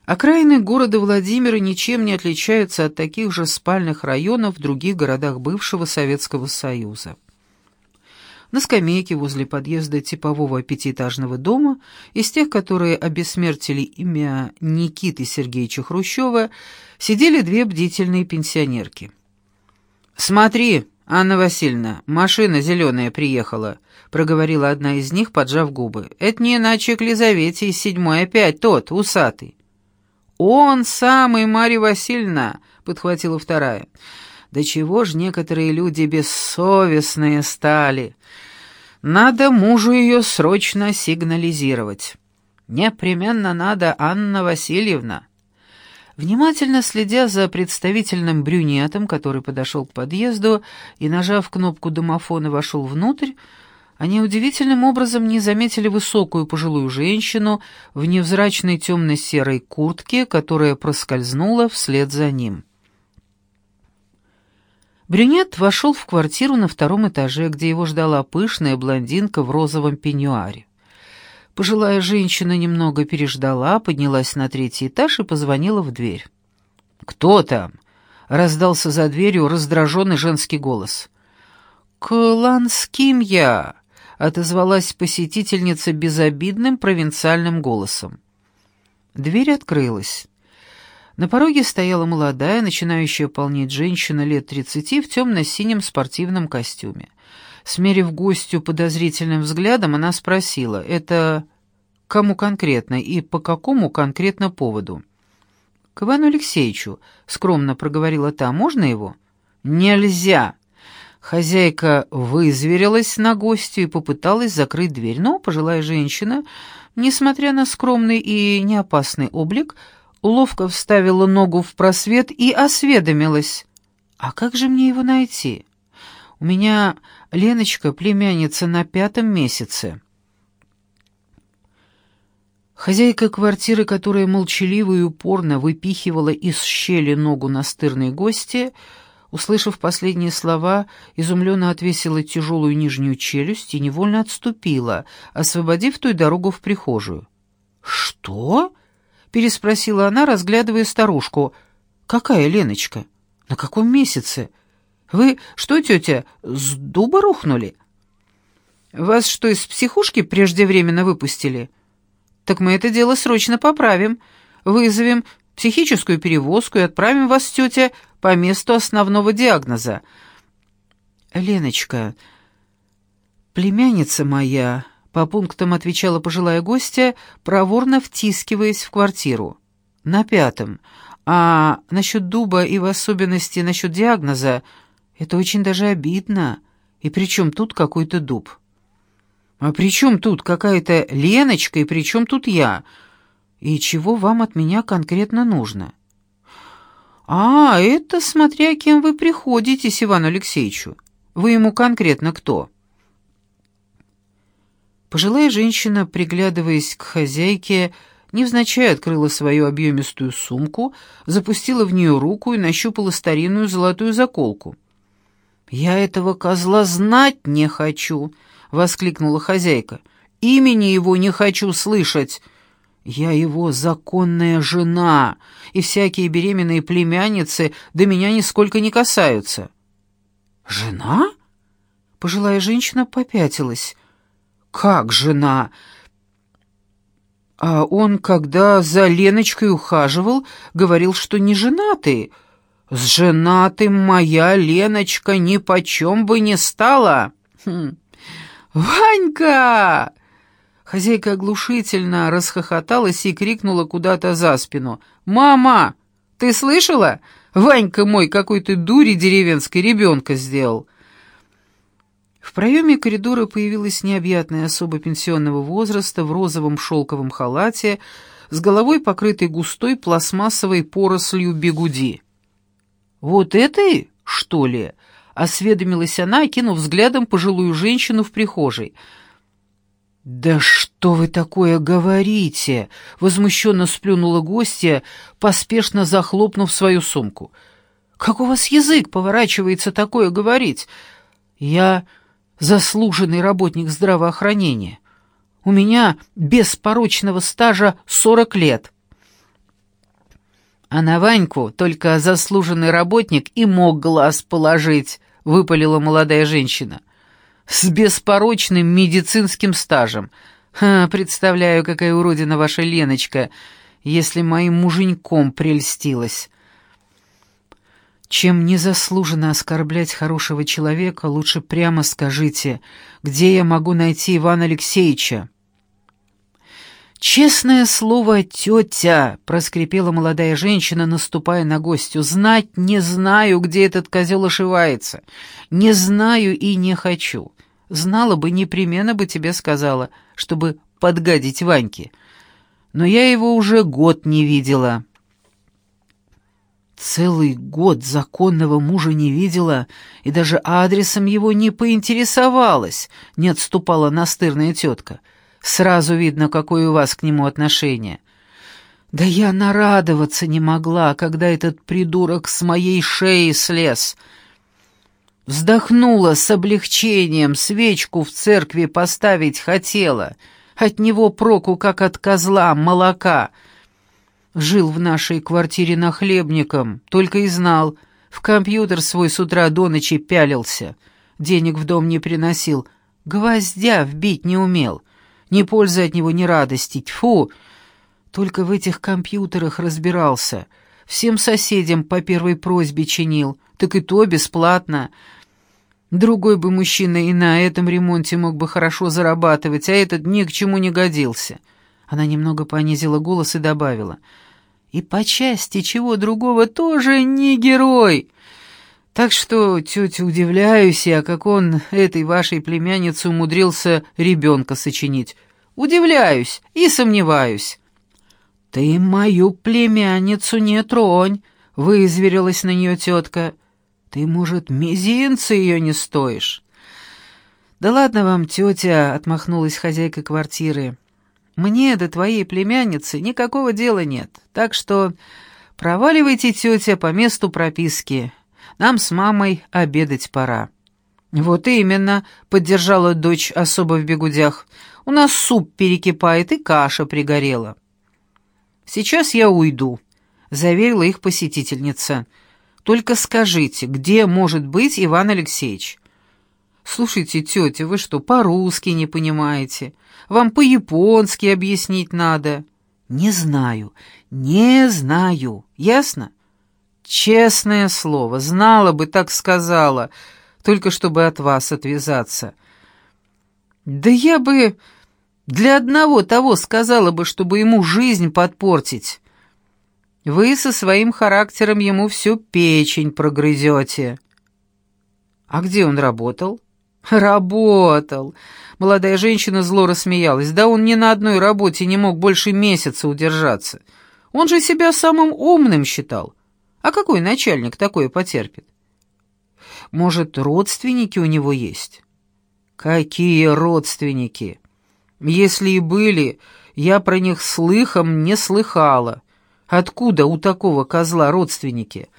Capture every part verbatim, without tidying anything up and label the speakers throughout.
Speaker 1: Окраины города Владимира ничем не отличаются от таких же спальных районов в других городах бывшего Советского Союза. На скамейке возле подъезда типового пятиэтажного дома, из тех, которые обессмертили имя Никиты Сергеевича Хрущева, сидели две бдительные пенсионерки. «Смотри, Анна Васильевна, машина зеленая приехала», — проговорила одна из них, поджав губы. «Это не иначе к Лизавете из седьмой опять, тот, усатый». «Он самый, Марья Васильевна», — подхватила вторая. «Да чего ж некоторые люди бессовестные стали? Надо мужу ее срочно сигнализировать. Непременно надо, Анна Васильевна». Внимательно следя за представительным брюнетом, который подошел к подъезду и, нажав кнопку домофона, вошел внутрь, они удивительным образом не заметили высокую пожилую женщину в невзрачной темно-серой куртке, которая проскользнула вслед за ним. Брюнет вошел в квартиру на втором этаже, где его ждала пышная блондинка в розовом пеньюаре. Пожилая женщина немного переждала, поднялась на третий этаж и позвонила в дверь. «Кто там?» — раздался за дверью раздраженный женский голос. «Кланским я!» — отозвалась посетительница безобидным провинциальным голосом. Дверь открылась. На пороге стояла молодая, начинающая полнеть женщина лет тридцати в темно-синем спортивном костюме. Смерив гостью подозрительным взглядом, она спросила, это кому конкретно и по какому конкретно поводу? «К Ивану Алексеевичу», — скромно проговорила та, — «можно его?» «Нельзя!» Хозяйка вызверилась на гостью и попыталась закрыть дверь, но пожилая женщина, несмотря на скромный и неопасный облик, ловко вставила ногу в просвет и осведомилась. «А как же мне его найти? У меня Леночка, племянница, на пятом месяце». Хозяйка квартиры, которая молчаливо и упорно выпихивала из щели ногу настырной гости, услышав последние слова, изумленно отвесила тяжелую нижнюю челюсть и невольно отступила, освободив той дорогу в прихожую. «Что?» — переспросила она, разглядывая старушку. «Какая Леночка? На каком месяце? Вы что, тетя, с дуба рухнули? Вас что, из психушки преждевременно выпустили? Так мы это дело срочно поправим. Вызовем психическую перевозку и отправим вас, тетя, по месту основного диагноза». «Леночка, племянница моя», — по пунктам отвечала пожилая гостья, проворно втискиваясь в квартиру. «На пятом. А насчет дуба и в особенности насчет диагноза это очень даже обидно. И при чем тут какой-то дуб?» «А при чем тут какая-то Леночка и при чем тут я? И чего вам от меня конкретно нужно?» «А, это смотря кем вы приходитесь, Ивану Алексеевичу. Вы ему конкретно кто?» Пожилая женщина, приглядываясь к хозяйке, невзначай открыла свою объемистую сумку, запустила в нее руку и нащупала старинную золотую заколку. «Я этого козла знать не хочу!» — воскликнула хозяйка. «Имени его не хочу слышать. Я его законная жена, и всякие беременные племянницы до меня нисколько не касаются». «Жена?» — пожилая женщина попятилась. «Как жена?» «А он, когда за Леночкой ухаживал, говорил, что не женатый. С женатым моя Леночка ни почем бы не стала». Хм. «Ванька!» Хозяйка оглушительно расхохоталась и крикнула куда-то за спину. «Мама, ты слышала? Ванька мой какой-то дури деревенской ребенка сделал». В проеме коридора появилась необъятная особа пенсионного возраста в розовом шелковом халате, с головой покрытой густой пластмассовой порослью бигуди. «Вот это, что ли?» — осведомилась она, окинув взглядом пожилую женщину в прихожей. «Да что вы такое говорите?» — возмущенно сплюнула гостья, поспешно захлопнув свою сумку. «Как у вас язык поворачивается такое говорить? Я заслуженный работник здравоохранения. У меня без порочного стажа сорок лет». А на Ваньку только заслуженный работник и мог глаз положить, выпалила молодая женщина. С беспорочным медицинским стажем. Ха, представляю, какая уродина ваша Леночка, если моим муженьком прельстилась. Чем незаслуженно оскорблять хорошего человека, лучше прямо скажите, где я могу найти Ивана Алексеевича. «Честное слово, тетя!» — проскрипела молодая женщина, наступая на гостью. «Знать не знаю, где этот козел ошивается. Не знаю и не хочу. Знала бы, непременно бы тебе сказала, чтобы подгадить Ваньке. Но я его уже год не видела». «Целый год законного мужа не видела и даже адресом его не поинтересовалась», — не отступала настырная тетка. «Сразу видно, какое у вас к нему отношение». «Да я нарадоваться не могла, когда этот придурок с моей шеи слез». Вздохнула с облегчением, свечку в церкви поставить хотела. От него проку, как от козла, молока. Жил в нашей квартире нахлебником, только и знал. В компьютер свой с утра до ночи пялился. Денег в дом не приносил, гвоздя вбить не умел. Ни пользы от него, ни радости. Тьфу! Только в этих компьютерах разбирался. Всем соседям по первой просьбе чинил. Так и то бесплатно. Другой бы мужчина и на этом ремонте мог бы хорошо зарабатывать, а этот ни к чему не годился. Она немного понизила голос и добавила. И по части чего другого тоже не герой. Так что, тетя, удивляюсь я, как он этой вашей племяннице умудрился ребенка сочинить. Удивляюсь и сомневаюсь. «Ты мою племянницу не тронь», — вызверилась на нее тетка. «Ты, может, мизинца ее не стоишь?» «Да ладно вам, тетя», — отмахнулась хозяйка квартиры. «Мне до твоей племянницы никакого дела нет, так что проваливайте, тетя, по месту прописки. Нам с мамой обедать пора». «Вот именно», — поддержала дочь особо в бегудях. «У нас суп перекипает и каша пригорела». «Сейчас я уйду», — заверила их посетительница. «Только скажите, где может быть Иван Алексеевич?» «Слушайте, тетя, вы что, по-русски не понимаете? Вам по-японски объяснить надо». «Не знаю, не знаю. Ясно?» «Честное слово, знала бы, так сказала, только чтобы от вас отвязаться». «Да я бы для одного того сказала бы, чтобы ему жизнь подпортить. Вы со своим характером ему всю печень прогрызете». «А где он работал?» «Работал!» Молодая женщина зло рассмеялась. «Да он ни на одной работе не мог больше месяца удержаться. Он же себя самым умным считал. А какой начальник такое потерпит? Может, родственники у него есть?» «Какие родственники? Если и были, я про них слыхом не слыхала. Откуда у такого козла родственники?»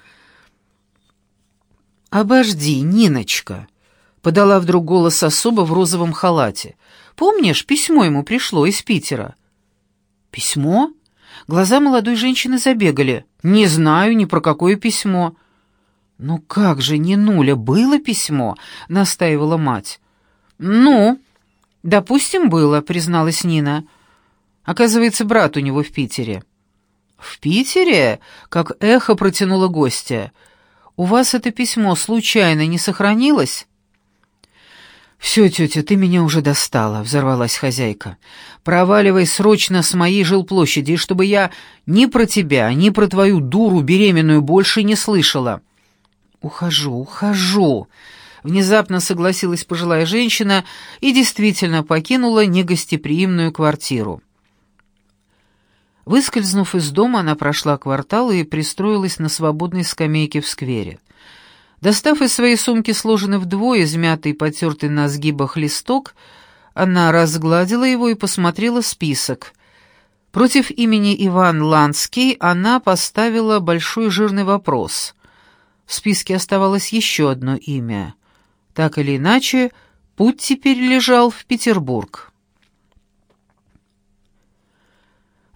Speaker 1: «Обожди, Ниночка», — подала вдруг голос особо в розовом халате. «Помнишь, письмо ему пришло из Питера?» «Письмо?» Глаза молодой женщины забегали. «Не знаю ни про какое письмо». «Ну как же, Нинуля, было письмо?» — настаивала мать. «Ну, допустим, было», — призналась Нина. «Оказывается, брат у него в Питере». «В Питере?» — как эхо протянула гостья. «У вас это письмо случайно не сохранилось?» «Все, тетя, ты меня уже достала», — взорвалась хозяйка. «Проваливай срочно с моей жилплощади, чтобы я ни про тебя, ни про твою дуру беременную больше не слышала». «Ухожу, ухожу», — внезапно согласилась пожилая женщина и действительно покинула негостеприимную квартиру. Выскользнув из дома, она прошла квартал и пристроилась на свободной скамейке в сквере. Достав из своей сумки сложенный вдвое, измятый и потертый на сгибах листок, она разгладила его и посмотрела список. Против имени Иван Ланский она поставила большой жирный вопрос. В списке оставалось еще одно имя. Так или иначе, путь теперь лежал в Петербург.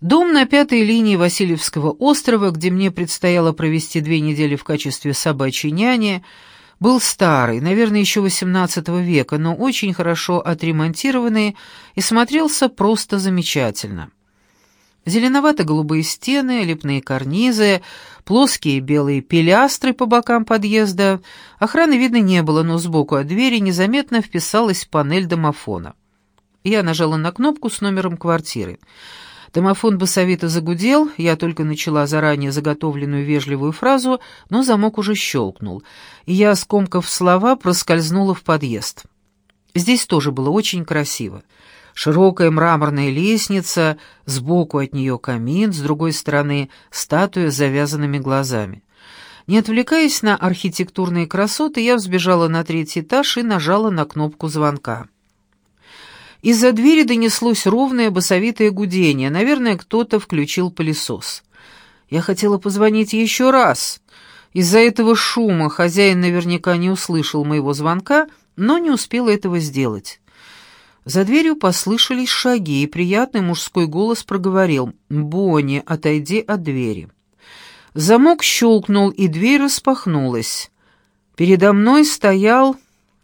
Speaker 1: Дом на пятой линии Васильевского острова, где мне предстояло провести две недели в качестве собачьей няни, был старый, наверное, еще восемнадцатого века, но очень хорошо отремонтированный и смотрелся просто замечательно. Зеленовато-голубые стены, лепные карнизы, плоские белые пилястры по бокам подъезда. Охраны видно не было, но сбоку от двери незаметно вписалась панель домофона. Я нажала на кнопку с номером квартиры. Домофон басовито загудел, я только начала заранее заготовленную вежливую фразу, но замок уже щелкнул, и я, скомкав слова, проскользнула в подъезд. Здесь тоже было очень красиво. Широкая мраморная лестница, сбоку от нее камин, с другой стороны статуя с завязанными глазами. Не отвлекаясь на архитектурные красоты, я взбежала на третий этаж и нажала на кнопку звонка. Из-за двери донеслось ровное басовитое гудение. Наверное, кто-то включил пылесос. Я хотела позвонить еще раз. Из-за этого шума хозяин наверняка не услышал моего звонка, но не успела этого сделать. За дверью послышались шаги, и приятный мужской голос проговорил: «Бонни, отойди от двери». Замок щелкнул, и дверь распахнулась. Передо мной стоял...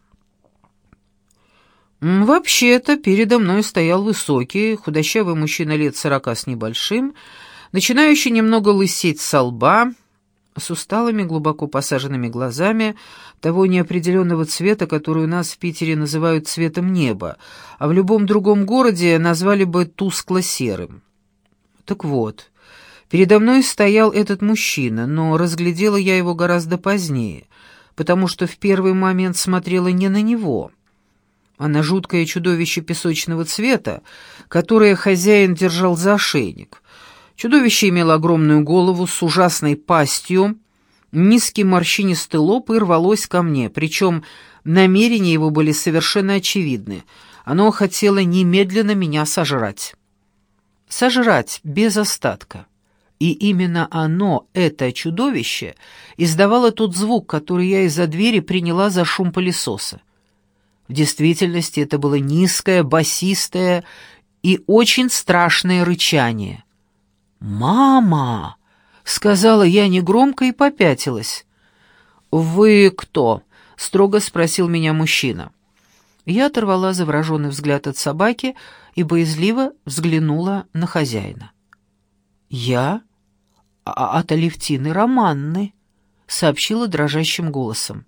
Speaker 1: Вообще-то, передо мной стоял высокий, худощавый мужчина лет сорока с небольшим, начинающий немного лысеть со лба, с усталыми, глубоко посаженными глазами, того неопределенного цвета, который у нас в Питере называют цветом неба, а в любом другом городе назвали бы тускло-серым. Так вот, передо мной стоял этот мужчина, но разглядела я его гораздо позднее, потому что в первый момент смотрела не на него, а на жуткое чудовище песочного цвета, которое хозяин держал за ошейник. Чудовище имело огромную голову с ужасной пастью, низкий морщинистый лоб и рвалось ко мне, причем намерения его были совершенно очевидны. Оно хотело немедленно меня сожрать. Сожрать без остатка. И именно оно, это чудовище, издавало тот звук, который я из-за двери приняла за шум пылесоса. В действительности это было низкое, басистое и очень страшное рычание. «Мама!» — сказала я негромко и попятилась. «Вы кто?» — строго спросил меня мужчина. Я оторвала завороженный взгляд от собаки и боязливо взглянула на хозяина. «Я от Алевтины Романны», — сообщила дрожащим голосом.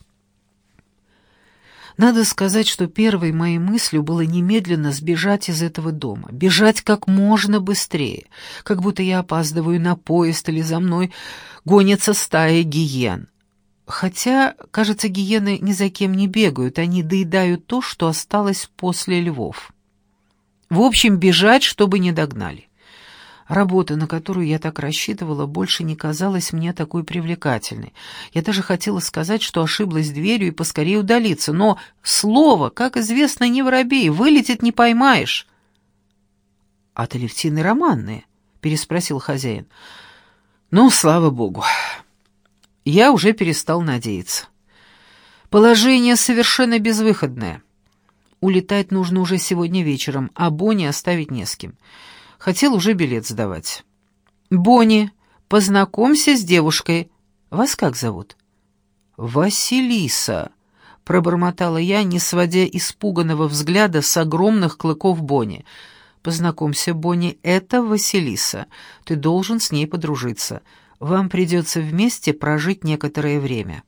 Speaker 1: Надо сказать, что первой моей мыслью было немедленно сбежать из этого дома, бежать как можно быстрее, как будто я опаздываю на поезд или за мной гонится стая гиен. Хотя, кажется, гиены ни за кем не бегают, они доедают то, что осталось после львов. В общем, бежать, чтобы не догнали. Работа, на которую я так рассчитывала, больше не казалась мне такой привлекательной. Я даже хотела сказать, что ошиблась дверью и поскорее удалиться, но слово, как известно, не воробей, вылетит не поймаешь. «От Алевтины Романны?» — переспросил хозяин. «Ну, слава богу». Я уже перестал надеяться. Положение совершенно безвыходное. Улетать нужно уже сегодня вечером, а Бонни оставить не с кем. Хотел уже билет сдавать. «Бонни, познакомься с девушкой. Вас как зовут?» «Василиса», — пробормотала я, не сводя испуганного взгляда с огромных клыков Бонни. «Познакомься, Бонни, это Василиса. Ты должен с ней подружиться. Вам придется вместе прожить некоторое время».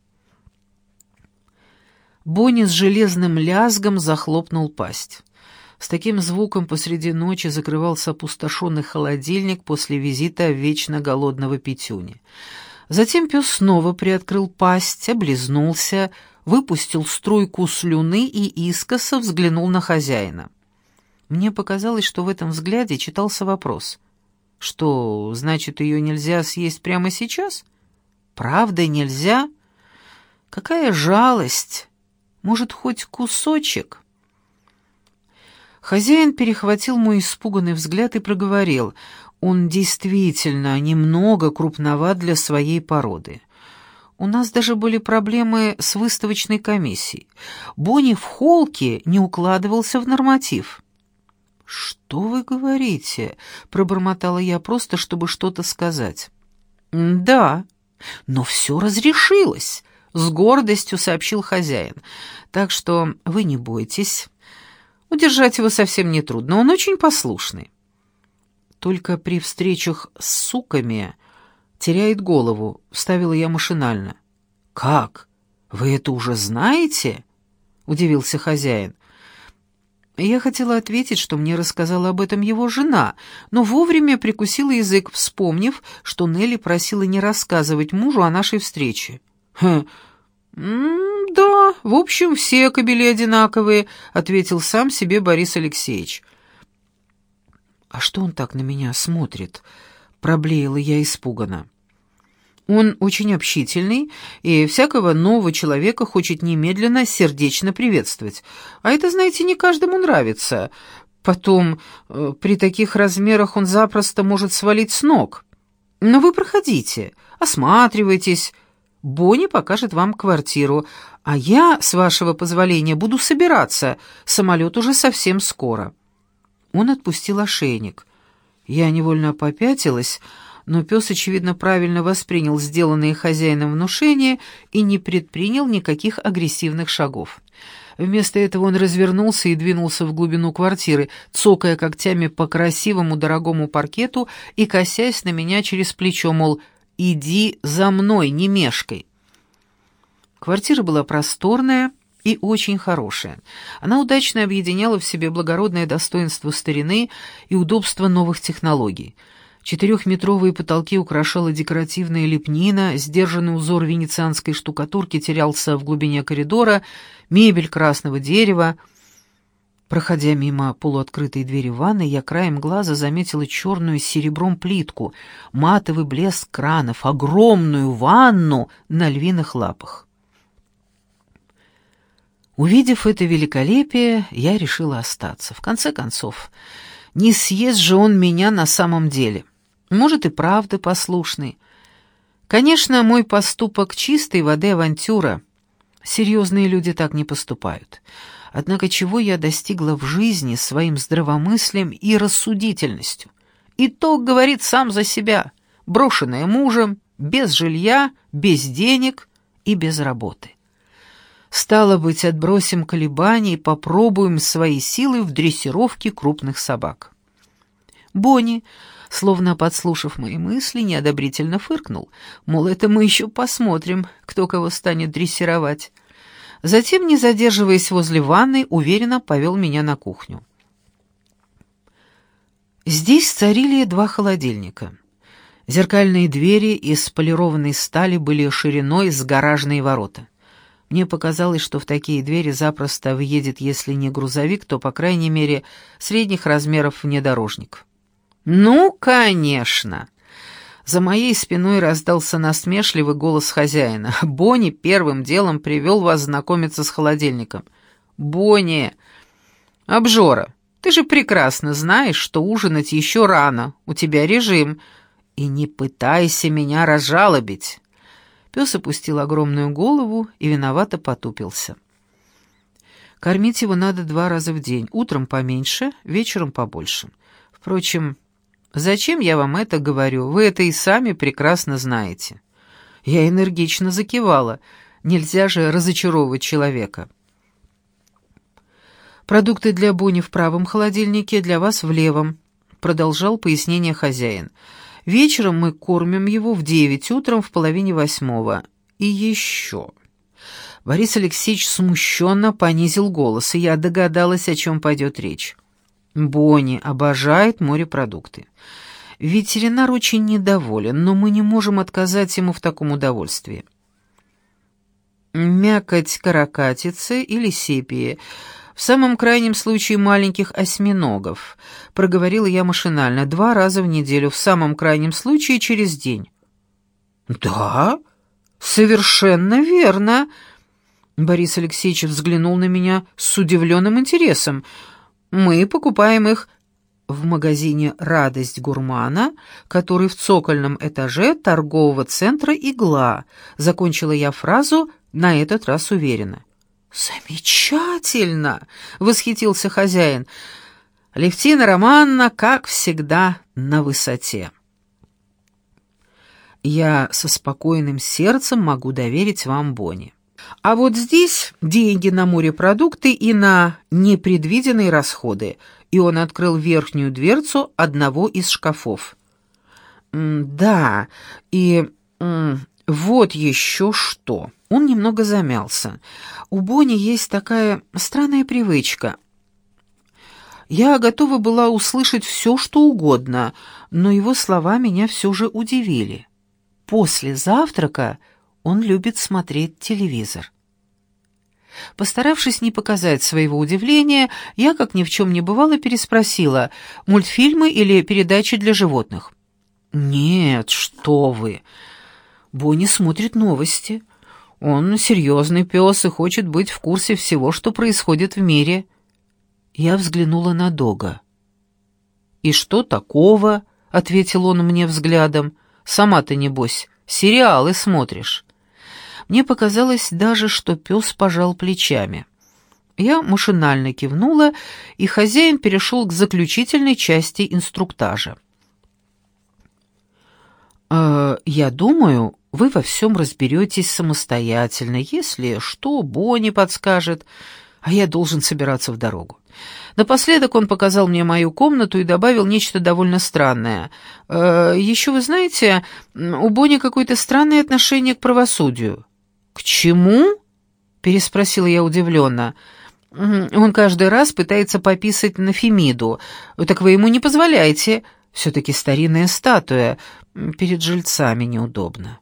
Speaker 1: Бонни с железным лязгом захлопнул пасть. С таким звуком посреди ночи закрывался опустошенный холодильник после визита вечно голодного Петюни. Затем пес снова приоткрыл пасть, облизнулся, выпустил струйку слюны и искоса взглянул на хозяина. Мне показалось, что в этом взгляде читался вопрос. Что, значит, ее нельзя съесть прямо сейчас? Правда, нельзя? Какая жалость! Может, хоть кусочек? Хозяин перехватил мой испуганный взгляд и проговорил. Он действительно немного крупноват для своей породы. У нас даже были проблемы с выставочной комиссией. Бонни в холке не укладывался в норматив. «Что вы говорите?» — пробормотала я просто, чтобы что-то сказать. «Да, но все разрешилось», — с гордостью сообщил хозяин. «Так что вы не бойтесь. Удержать его совсем нетрудно, он очень послушный. Только при встречах с суками теряет голову», — вставила я машинально. «Как? Вы это уже знаете?» — удивился хозяин. Я хотела ответить, что мне рассказала об этом его жена, но вовремя прикусила язык, вспомнив, что Нелли просила не рассказывать мужу о нашей встрече. «Хм, да, в общем, все кобели одинаковые», — ответил сам себе Борис Алексеевич. «А что он так на меня смотрит?» — проблеяла я испуганно. «Он очень общительный и всякого нового человека хочет немедленно сердечно приветствовать. А это, знаете, не каждому нравится. Потом, э, при таких размерах он запросто может свалить с ног. Но вы проходите, осматривайтесь. Бонни покажет вам квартиру, а я, с вашего позволения, буду собираться. Самолет уже совсем скоро». Он отпустил ошейник. Я невольно попятилась, но пес, очевидно, правильно воспринял сделанные хозяином внушения и не предпринял никаких агрессивных шагов. Вместо этого он развернулся и двинулся в глубину квартиры, цокая когтями по красивому дорогому паркету и косясь на меня через плечо, мол, «иди за мной, не мешкай». Квартира была просторная и очень хорошая. Она удачно объединяла в себе благородное достоинство старины и удобство новых технологий. Четырехметровые потолки украшала декоративная лепнина, сдержанный узор венецианской штукатурки терялся в глубине коридора, мебель красного дерева. Проходя мимо полуоткрытой двери ванной, я краем глаза заметила черную с серебром плитку, матовый блеск кранов, огромную ванну на львиных лапах. Увидев это великолепие, я решила остаться. В конце концов, не съест же он меня на самом деле. Может, и правда послушный. Конечно, мой поступок чистой воды авантюра. Серьезные люди так не поступают. Однако чего я достигла в жизни своим здравомыслием и рассудительностью? Итог говорит сам за себя. Брошенная мужем, без жилья, без денег и без работы. Стало быть, отбросим колебания и попробуем свои силы в дрессировке крупных собак. Бонни, словно подслушав мои мысли, неодобрительно фыркнул, мол, это мы еще посмотрим, кто кого станет дрессировать. Затем, не задерживаясь возле ванной, уверенно повел меня на кухню. Здесь царили два холодильника. Зеркальные двери из полированной стали были шириной с гаражные ворота. Мне показалось, что в такие двери запросто въедет, если не грузовик, то, по крайней мере, средних размеров внедорожник. «Ну, конечно!» За моей спиной раздался насмешливый голос хозяина. «Бонни первым делом привел вас знакомиться с холодильником». «Бонни! Обжора, ты же прекрасно знаешь, что ужинать еще рано, у тебя режим, и не пытайся меня разжалобить». Пес опустил огромную голову и виновато потупился. Кормить его надо два раза в день, утром поменьше, вечером побольше. Впрочем, зачем я вам это говорю, вы это и сами прекрасно знаете. Я энергично закивала, нельзя же разочаровывать человека. Продукты для Бонни в правом холодильнике, для вас в левом, продолжал пояснение хозяин. Вечером мы кормим его в девять, утром в половине восьмого. И еще. Борис Алексеевич смущенно понизил голос, и я догадалась, о чем пойдет речь. Бонни обожает морепродукты. Ветеринар очень недоволен, но мы не можем отказать ему в таком удовольствии. Мякоть каракатицы или сепии, в самом крайнем случае маленьких осьминогов, проговорила я машинально, два раза в неделю, в самом крайнем случае через день. «Да, совершенно верно», — Борис Алексеевич взглянул на меня с удивленным интересом. «Мы покупаем их в магазине «Радость гурмана», который в цокольном этаже торгового центра «Игла», — закончила я фразу на этот раз уверенно. «Замечательно!» — восхитился хозяин. Алевтина Романовна, как всегда, на высоте. Я со спокойным сердцем могу доверить вам Бонни. А вот здесь деньги на морепродукты и на непредвиденные расходы. И он открыл верхнюю дверцу одного из шкафов. «Да, и м, вот еще что». Он немного замялся. «У Бонни есть такая странная привычка. Я готова была услышать все, что угодно, но его слова меня все же удивили. После завтрака он любит смотреть телевизор». Постаравшись не показать своего удивления, я, как ни в чем не бывало, переспросила: «Мультфильмы или передачи для животных?» «Нет, что вы! Бонни смотрит новости. Он серьезный пес и хочет быть в курсе всего, что происходит в мире». Я взглянула на Дога. «И что такого?» — ответил он мне взглядом. «Сама-то, небось, сериалы смотришь». Мне показалось даже, что пес пожал плечами. Я машинально кивнула, и хозяин перешел к заключительной части инструктажа. «Э, «Я думаю, вы во всем разберетесь самостоятельно. Если что, Бонни подскажет, а я должен собираться в дорогу». Напоследок он показал мне мою комнату и добавил нечто довольно странное. «Э, «Еще вы знаете, у Бонни какое-то странное отношение к правосудию». «К чему?» — переспросила я удивленно. «Он каждый раз пытается пописать на Фемиду. Так вы ему не позволяете. Все-таки старинная статуя. Перед жильцами неудобно».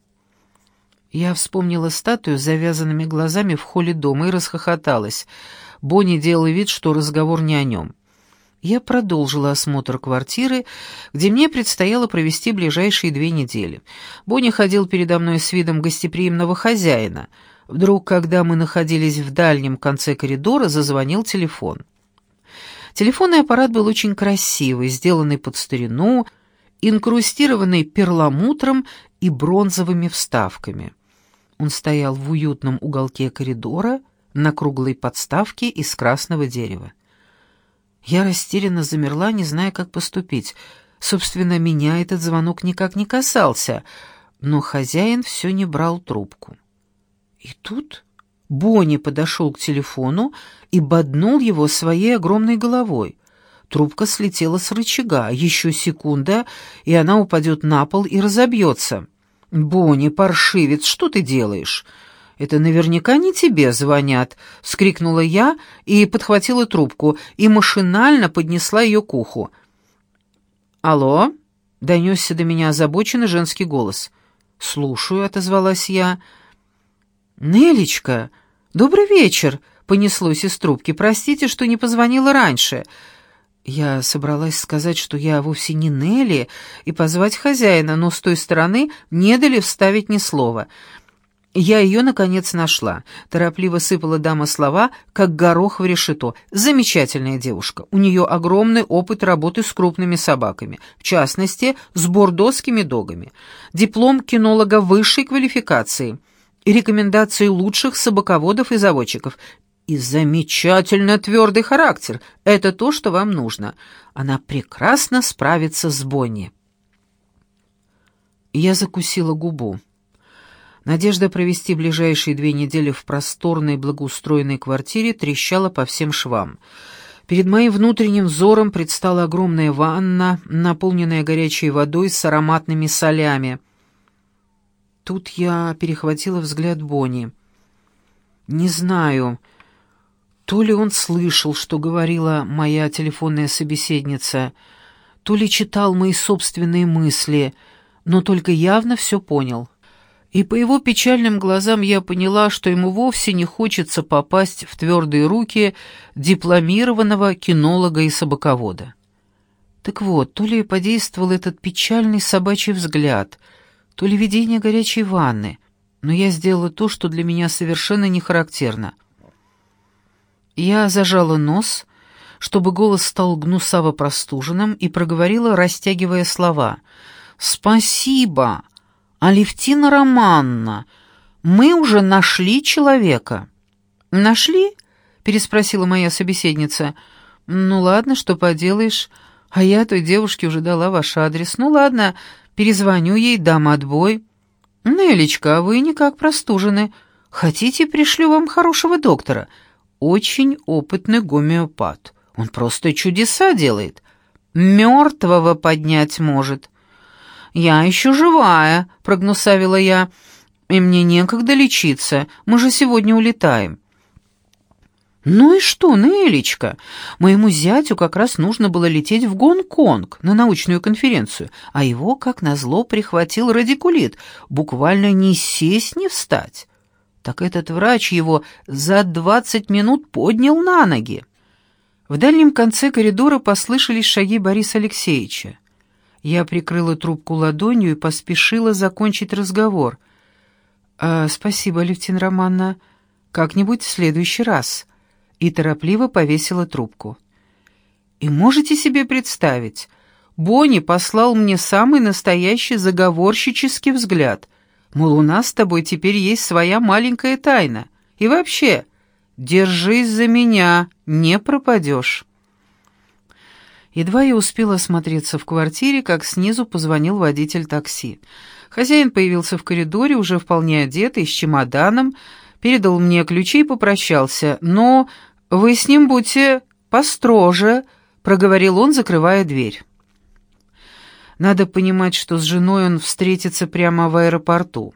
Speaker 1: Я вспомнила статую с завязанными глазами в холле дома и расхохоталась. Бонни делала вид, что разговор не о нем. Я продолжила осмотр квартиры, где мне предстояло провести ближайшие две недели. Бонни ходил передо мной с видом гостеприимного хозяина. Вдруг, когда мы находились в дальнем конце коридора, зазвонил телефон. Телефонный аппарат был очень красивый, сделанный под старину, инкрустированный перламутром и бронзовыми вставками. Он стоял в уютном уголке коридора на круглой подставке из красного дерева. Я растерянно замерла, не зная, как поступить. Собственно, меня этот звонок никак не касался, но хозяин все не брал трубку. И тут Бонни подошел к телефону и боднул его своей огромной головой. Трубка слетела с рычага. Еще секунда, и она упадет на пол и разобьется. «Бонни, паршивец, что ты делаешь?» «Это наверняка не тебе звонят», — вскрикнула я и подхватила трубку, и машинально поднесла ее к уху. «Алло?» — донесся до меня озабоченный женский голос. «Слушаю», — отозвалась я. «Нелечка, добрый вечер», — понеслось из трубки. «Простите, что не позвонила раньше». Я собралась сказать, что я вовсе не Нелли, и позвать хозяина, но с той стороны не дали вставить ни слова. Я ее, наконец, нашла. Торопливо сыпала дама слова, как горох в решето. Замечательная девушка. У нее огромный опыт работы с крупными собаками, в частности, с бордоскими догами. Диплом кинолога высшей квалификации и рекомендации лучших собаководов и заводчиков. И замечательно твердый характер. Это то, что вам нужно. Она прекрасно справится с Бонни. Я закусила губу. Надежда провести ближайшие две недели в просторной благоустроенной квартире трещала по всем швам. Перед моим внутренним взором предстала огромная ванна, наполненная горячей водой с ароматными солями. Тут я перехватила взгляд Бонни. Не знаю, то ли он слышал, что говорила моя телефонная собеседница, то ли читал мои собственные мысли, но только явно все понял. И по его печальным глазам я поняла, что ему вовсе не хочется попасть в твердые руки дипломированного кинолога и собаковода. Так вот, то ли подействовал этот печальный собачий взгляд, то ли видение горячей ванны, но я сделала то, что для меня совершенно не характерно. Я зажала нос, чтобы голос стал гнусаво-простуженным, и проговорила, растягивая слова: «Спасибо, Алевтина Романовна, мы уже нашли человека». «Нашли?» — переспросила моя собеседница. «Ну ладно, что поделаешь. А я той девушке уже дала ваш адрес. Ну ладно, перезвоню ей, дам отбой». «Нелечка, а вы никак простужены. Хотите, пришлю вам хорошего доктора? Очень опытный гомеопат. Он просто чудеса делает. Мертвого поднять может». «Я еще живая», — прогнусавила я, — «и мне некогда лечиться. Мы же сегодня улетаем». «Ну и что, Нелечка? Моему зятю как раз нужно было лететь в Гонконг на научную конференцию, а его, как назло, прихватил радикулит, буквально ни сесть, ни встать. Так этот врач его за двадцать минут поднял на ноги». В дальнем конце коридора послышались шаги Бориса Алексеевича. Я прикрыла трубку ладонью и поспешила закончить разговор. «А, «Спасибо, Алевтина Романовна. Как-нибудь в следующий раз». И торопливо повесила трубку. И можете себе представить, Бонни послал мне самый настоящий заговорщический взгляд, мол, у нас с тобой теперь есть своя маленькая тайна. И вообще, держись за меня, не пропадешь. Едва я успела осмотреться в квартире, как снизу позвонил водитель такси. Хозяин появился в коридоре, уже вполне одетый, с чемоданом, передал мне ключи и попрощался. «Но вы с ним будьте построже», — проговорил он, закрывая дверь. Надо понимать, что с женой он встретится прямо в аэропорту.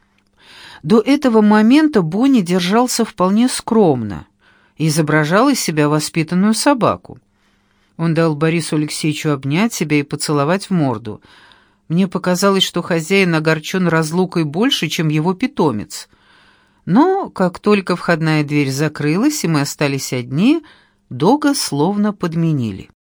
Speaker 1: До этого момента Бонни держался вполне скромно и изображал из себя воспитанную собаку. Он дал Борису Алексеевичу обнять себя и поцеловать в морду. Мне показалось, что хозяин огорчен разлукой больше, чем его питомец. Но как только входная дверь закрылась, и мы остались одни, Дога словно подменили.